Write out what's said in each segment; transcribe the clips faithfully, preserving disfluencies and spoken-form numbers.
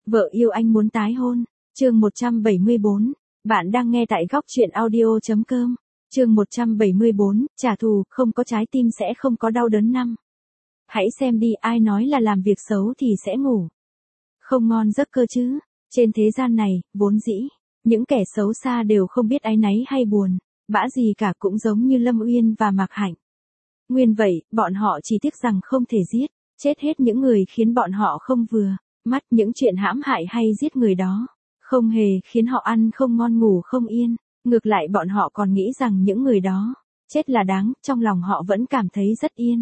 Vợ yêu anh muốn tái hôn. Chương một trăm bảy mươi bốn. Bạn đang nghe tại góc truyện audio chấm com. Chương một trăm bảy mươi bốn, trả thù, không có trái tim sẽ không có đau đớn năm. Hãy xem đi, ai nói là làm việc xấu thì sẽ ngủ không ngon giấc cơ chứ. Trên thế gian này, vốn dĩ, những kẻ xấu xa đều không biết áy náy hay buồn, bã gì cả, cũng giống như Lâm Uyên và Mạc Hạnh. Nguyên vậy, bọn họ chỉ tiếc rằng không thể giết, chết hết những người khiến bọn họ không vừa mắt, những chuyện hãm hại hay giết người đó không hề khiến họ ăn không ngon ngủ không yên. Ngược lại bọn họ còn nghĩ rằng những người đó chết là đáng, trong lòng họ vẫn cảm thấy rất yên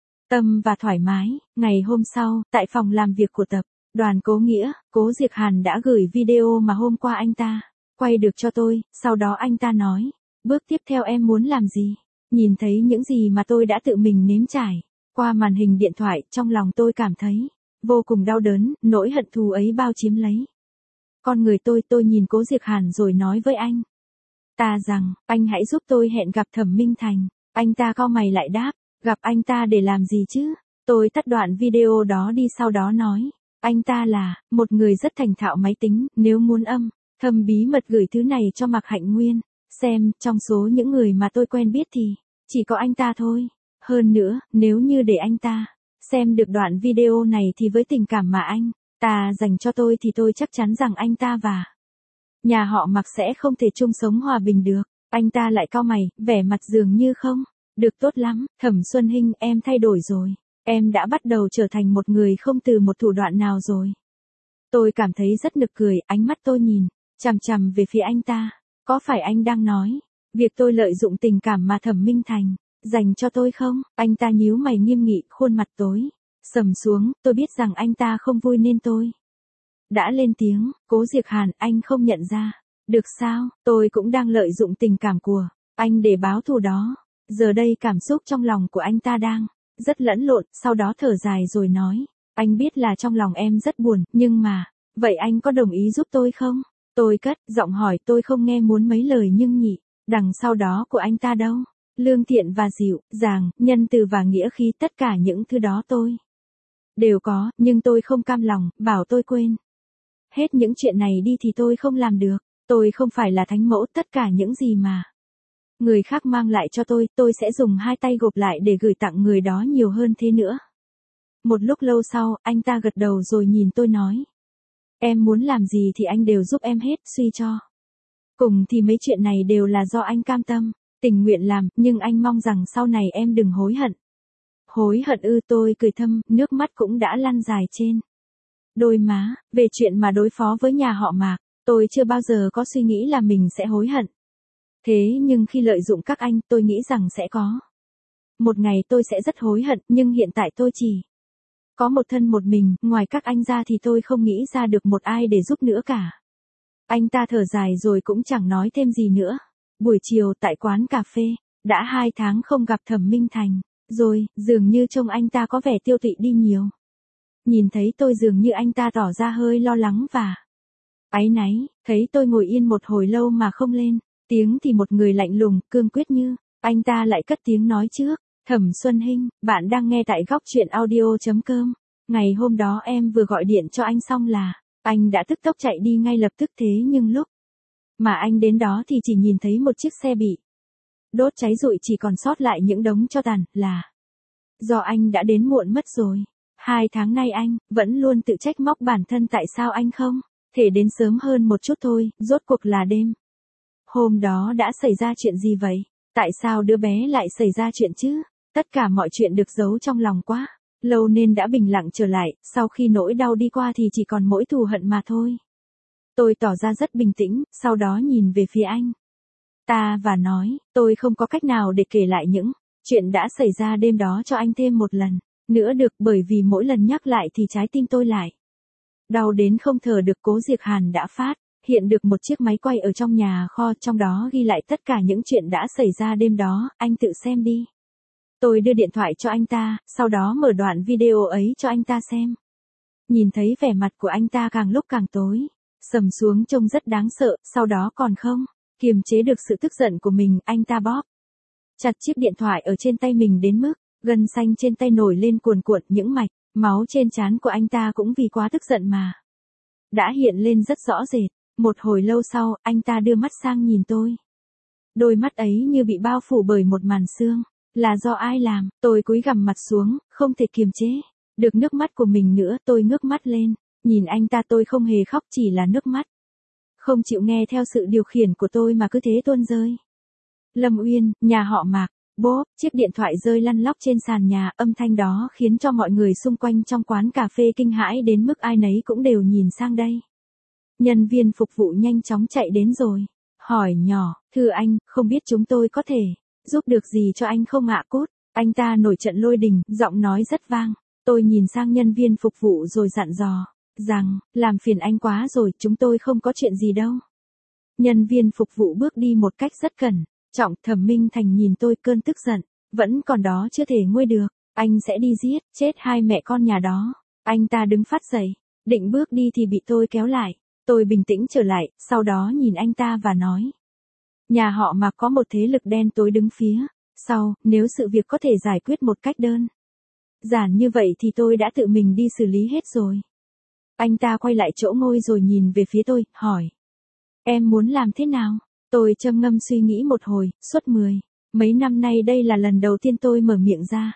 tâm và thoải mái. Ngày hôm sau, tại phòng làm việc của tập đoàn Cố Nghĩa, Cố Diệc Hàn đã gửi video mà hôm qua anh ta quay được cho tôi, sau đó anh ta nói, bước tiếp theo em muốn làm gì? Nhìn thấy những gì mà tôi đã tự mình nếm trải qua màn hình điện thoại, trong lòng tôi cảm thấy vô cùng đau đớn, nỗi hận thù ấy bao chiếm lấy con người tôi. Tôi nhìn Cố Diệc Hàn rồi nói với anh ta rằng, anh hãy giúp tôi hẹn gặp Thẩm Minh Thành. Anh ta cau mày lại đáp, gặp anh ta để làm gì chứ? Tôi tắt đoạn video đó đi, sau đó nói, anh ta là một người rất thành thạo máy tính, nếu muốn âm thầm bí mật gửi thứ này cho Mạc Hạnh Nguyên xem, trong số những người mà tôi quen biết thì chỉ có anh ta thôi. Hơn nữa, nếu như để anh ta xem được đoạn video này thì với tình cảm mà anh ta dành cho tôi thì tôi chắc chắn rằng anh ta và nhà họ Mạc sẽ không thể chung sống hòa bình được. Anh ta lại cau mày, vẻ mặt dường như không được tốt lắm. Thẩm Xuân Hinh, em thay đổi rồi. Em đã bắt đầu trở thành một người không từ một thủ đoạn nào rồi. Tôi cảm thấy rất nực cười, ánh mắt tôi nhìn chằm chằm về phía anh ta. Có phải anh đang nói việc tôi lợi dụng tình cảm mà Thẩm Minh Thành dành cho tôi không? Anh ta nhíu mày nghiêm nghị, khuôn mặt tối sầm xuống. Tôi biết rằng anh ta không vui nên tôi đã lên tiếng. Cố Diệc Hàn, anh không nhận ra được sao? Tôi cũng đang lợi dụng tình cảm của anh để báo thù đó. Giờ đây cảm xúc trong lòng của anh ta đang rất lẫn lộn, sau đó thở dài rồi nói, anh biết là trong lòng em rất buồn, nhưng mà, vậy anh có đồng ý giúp tôi không? Tôi cất giọng hỏi, tôi không nghe muốn mấy lời nhưng nhị đằng sau đó của anh ta đâu. Lương thiện và dịu dàng, nhân từ và nghĩa khí, tất cả những thứ đó tôi đều có, nhưng tôi không cam lòng. Bảo tôi quên hết những chuyện này đi thì tôi không làm được. Tôi không phải là thánh mẫu, tất cả những gì mà người khác mang lại cho tôi, tôi sẽ dùng hai tay gộp lại để gửi tặng người đó nhiều hơn thế nữa. Một lúc lâu sau, anh ta gật đầu rồi nhìn tôi nói, em muốn làm gì thì anh đều giúp em hết, suy cho cùng thì mấy chuyện này đều là do anh cam tâm tình nguyện làm, nhưng anh mong rằng sau này em đừng hối hận. Hối hận ư? Tôi cười thầm, nước mắt cũng đã lăn dài trên đôi má. Về chuyện mà đối phó với nhà họ Mạc, tôi chưa bao giờ có suy nghĩ là mình sẽ hối hận. Thế nhưng khi lợi dụng các anh, tôi nghĩ rằng sẽ có một ngày tôi sẽ rất hối hận, nhưng hiện tại tôi chỉ có một thân một mình, ngoài các anh ra thì tôi không nghĩ ra được một ai để giúp nữa cả. Anh ta thở dài rồi cũng chẳng nói thêm gì nữa. Buổi chiều tại quán cà phê, đã hai tháng không gặp Thẩm Minh Thành rồi, dường như trông anh ta có vẻ tiêu tụy đi nhiều. Nhìn thấy tôi dường như anh ta tỏ ra hơi lo lắng và áy náy. Thấy tôi ngồi yên một hồi lâu mà không lên tiếng thì một người lạnh lùng, cương quyết như anh ta lại cất tiếng nói trước. Thẩm Xuân Hinh, bạn đang nghe tại góc truyện audio chấm com. Ngày hôm đó em vừa gọi điện cho anh xong là anh đã tức tốc chạy đi ngay lập tức, thế nhưng lúc mà anh đến đó thì chỉ nhìn thấy một chiếc xe bị đốt cháy rụi, chỉ còn sót lại những đống tro tàn, là do anh đã đến muộn mất rồi. Hai tháng nay anh vẫn luôn tự trách móc bản thân, tại sao anh không thể đến sớm hơn một chút thôi. Rốt cuộc là đêm hôm đó đã xảy ra chuyện gì vậy? Tại sao đứa bé lại xảy ra chuyện chứ? Tất cả mọi chuyện được giấu trong lòng quá lâu nên đã bình lặng trở lại, sau khi nỗi đau đi qua thì chỉ còn mỗi thù hận mà thôi. Tôi tỏ ra rất bình tĩnh, sau đó nhìn về phía anh ta và nói, tôi không có cách nào để kể lại những chuyện đã xảy ra đêm đó cho anh thêm một lần nữa được, bởi vì mỗi lần nhắc lại thì trái tim tôi lại đau đến không thở được. Cố Diệc Hàn đã phát hiện được một chiếc máy quay ở trong nhà kho, trong đó ghi lại tất cả những chuyện đã xảy ra đêm đó, anh tự xem đi. Tôi đưa điện thoại cho anh ta, sau đó mở đoạn video ấy cho anh ta xem. Nhìn thấy vẻ mặt của anh ta càng lúc càng tối sầm xuống, trông rất đáng sợ, sau đó còn không kiềm chế được sự tức giận của mình, anh ta bóp chặt chiếc điện thoại ở trên tay mình đến mức gân xanh trên tay nổi lên cuồn cuộn, những mạch máu trên trán của anh ta cũng vì quá tức giận mà đã hiện lên rất rõ rệt. Một hồi lâu sau, anh ta đưa mắt sang nhìn tôi. Đôi mắt ấy như bị bao phủ bởi một màn sương. Là do ai làm? Tôi cúi gằm mặt xuống, không thể kiềm chế được nước mắt của mình nữa. Tôi ngước mắt lên, nhìn anh ta, tôi không hề khóc, chỉ là nước mắt. Không chịu nghe theo sự điều khiển của tôi mà cứ thế tuôn rơi. Lâm Uyên, nhà họ Mạc. Bốp, chiếc điện thoại rơi lăn lóc trên sàn nhà, âm thanh đó khiến cho mọi người xung quanh trong quán cà phê kinh hãi đến mức ai nấy cũng đều nhìn sang đây. Nhân viên phục vụ nhanh chóng chạy đến rồi. Hỏi nhỏ, thưa anh, không biết chúng tôi có thể giúp được gì cho anh không ạ? Cút. Anh ta nổi trận lôi đình, giọng nói rất vang. Tôi nhìn sang nhân viên phục vụ rồi dặn dò rằng, làm phiền anh quá rồi, chúng tôi không có chuyện gì đâu. Nhân viên phục vụ bước đi một cách rất cẩn trọng. Thẩm Minh Thành nhìn tôi, cơn tức giận vẫn còn đó chưa thể nguôi được. Anh sẽ đi giết chết hai mẹ con nhà đó. Anh ta đứng phát dậy, định bước đi thì bị tôi kéo lại. Tôi bình tĩnh trở lại, sau đó nhìn anh ta và nói. Nhà họ Mạc có một thế lực đen tối đứng phía sau, nếu sự việc có thể giải quyết một cách đơn giản như vậy thì tôi đã tự mình đi xử lý hết rồi. Anh ta quay lại chỗ ngồi rồi nhìn về phía tôi, hỏi. Em muốn làm thế nào? Tôi châm ngâm suy nghĩ một hồi, suốt mười mấy năm nay đây là lần đầu tiên tôi mở miệng ra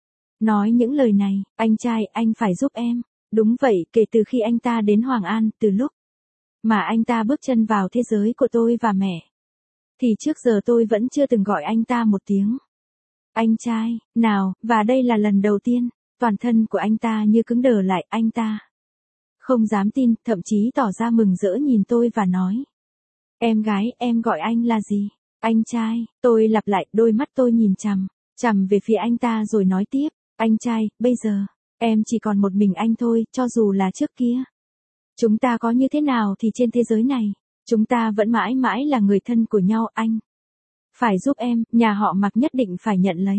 nói những lời này. Anh trai, anh phải giúp em. Đúng vậy, kể từ khi anh ta đến Hoàng An, từ lúc mà anh ta bước chân vào thế giới của tôi và mẹ, thì trước giờ tôi vẫn chưa từng gọi anh ta một tiếng anh trai nào, và đây là lần đầu tiên. Toàn thân của anh ta như cứng đờ lại. Anh ta không dám tin, thậm chí tỏ ra mừng rỡ nhìn tôi và nói. Em gái, em gọi anh là gì? Anh trai. Tôi lặp lại, đôi mắt tôi nhìn chằm chằm về phía anh ta rồi nói tiếp. Anh trai, bây giờ em chỉ còn một mình anh thôi. Cho dù là trước kia chúng ta có như thế nào thì trên thế giới này chúng ta vẫn mãi mãi là người thân của nhau. Anh phải giúp em. Nhà họ Mạc nhất định phải nhận lấy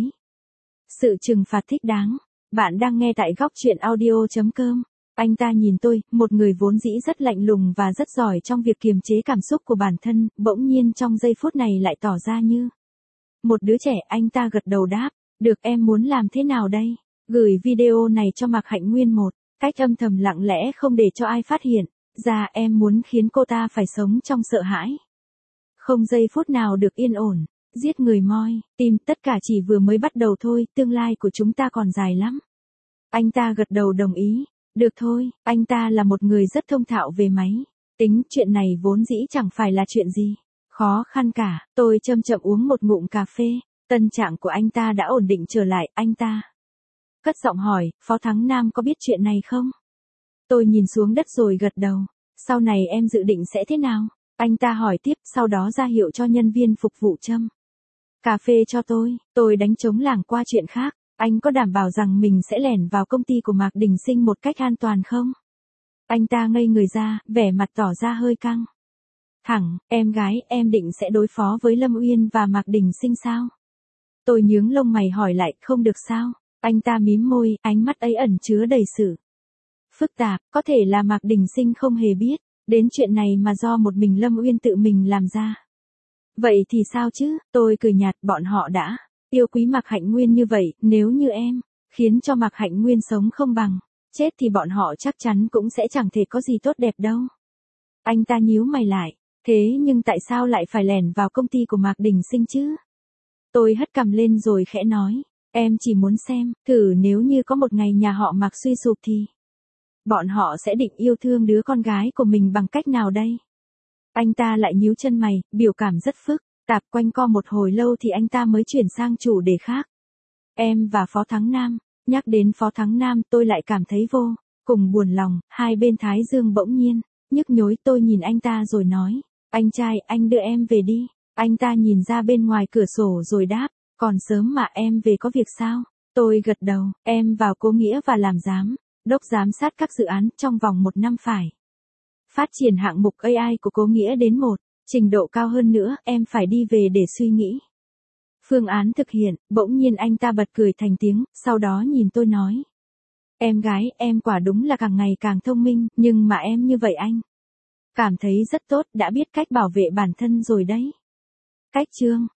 sự trừng phạt thích đáng. Bạn đang nghe tại góc truyện audio chấm com. Anh ta nhìn tôi, một người vốn dĩ rất lạnh lùng và rất giỏi trong việc kiềm chế cảm xúc của bản thân, bỗng nhiên trong giây phút này lại tỏ ra như một đứa trẻ. Anh ta gật đầu đáp. Được, em muốn làm thế nào đây? Gửi video này cho Mạc Hạnh Nguyên một cách âm thầm lặng lẽ, không để cho ai phát hiện ra. Em muốn khiến cô ta phải sống trong sợ hãi, không giây phút nào được yên ổn. Giết người moi tim, tất cả chỉ vừa mới bắt đầu thôi, tương lai của chúng ta còn dài lắm. Anh ta gật đầu đồng ý. Được thôi, anh ta là một người rất thông thạo về máy tính, chuyện này vốn dĩ chẳng phải là chuyện gì khó khăn cả. Tôi chậm chậm uống một ngụm cà phê. Tâm trạng của anh ta đã ổn định trở lại. Anh ta cất giọng hỏi, Phó Thắng Nam có biết chuyện này không? Tôi nhìn xuống đất rồi gật đầu. Sau này em dự định sẽ thế nào? Anh ta hỏi tiếp, sau đó ra hiệu cho nhân viên phục vụ châm cà phê cho tôi. Tôi đánh trống lảng qua chuyện khác. Anh có đảm bảo rằng mình sẽ lẻn vào công ty của Mạc Đình Sinh một cách an toàn không? Anh ta ngây người ra, vẻ mặt tỏ ra hơi căng thẳng. Em gái, em định sẽ đối phó với Lâm Uyên và Mạc Đình Sinh sao? Tôi nhướng lông mày hỏi lại, không được sao? Anh ta mím môi, ánh mắt ấy ẩn chứa đầy sự phức tạp. Có thể là Mạc Đình Sinh không hề biết đến chuyện này mà do một mình Lâm Uyên tự mình làm ra. Vậy thì sao chứ? Tôi cười nhạt, bọn họ đã yêu quý Mạc Hạnh Nguyên như vậy, nếu như em khiến cho Mạc Hạnh Nguyên sống không bằng chết thì bọn họ chắc chắn cũng sẽ chẳng thể có gì tốt đẹp đâu. Anh ta nhíu mày lại, thế nhưng tại sao lại phải lẻn vào công ty của Mạc Đình Sinh chứ? Tôi hất cằm lên rồi khẽ nói, em chỉ muốn xem, thử nếu như có một ngày nhà họ Mạc suy sụp thì bọn họ sẽ định yêu thương đứa con gái của mình bằng cách nào đây? Anh ta lại nhíu chân mày, biểu cảm rất phức tạp. Quanh co một hồi lâu thì anh ta mới chuyển sang chủ đề khác. Em và Phó Thắng Nam. Nhắc đến Phó Thắng Nam tôi lại cảm thấy vô cùng buồn lòng. Hai bên thái dương bỗng nhiên nhức nhối. Tôi nhìn anh ta rồi nói, anh trai, anh đưa em về đi. Anh ta nhìn ra bên ngoài cửa sổ rồi đáp, còn sớm mà, em về có việc sao? Tôi gật đầu, em vào Cố Nghĩa và làm giám đốc giám sát các dự án trong vòng một năm, phải phát triển hạng mục a i của Cố Nghĩa đến một trình độ cao hơn nữa. Em phải đi về để suy nghĩ phương án thực hiện. Bỗng nhiên anh ta bật cười thành tiếng, sau đó nhìn tôi nói, em gái, em quả đúng là càng ngày càng thông minh, nhưng mà em như vậy anh cảm thấy rất tốt, đã biết cách bảo vệ bản thân rồi đấy. Cách chương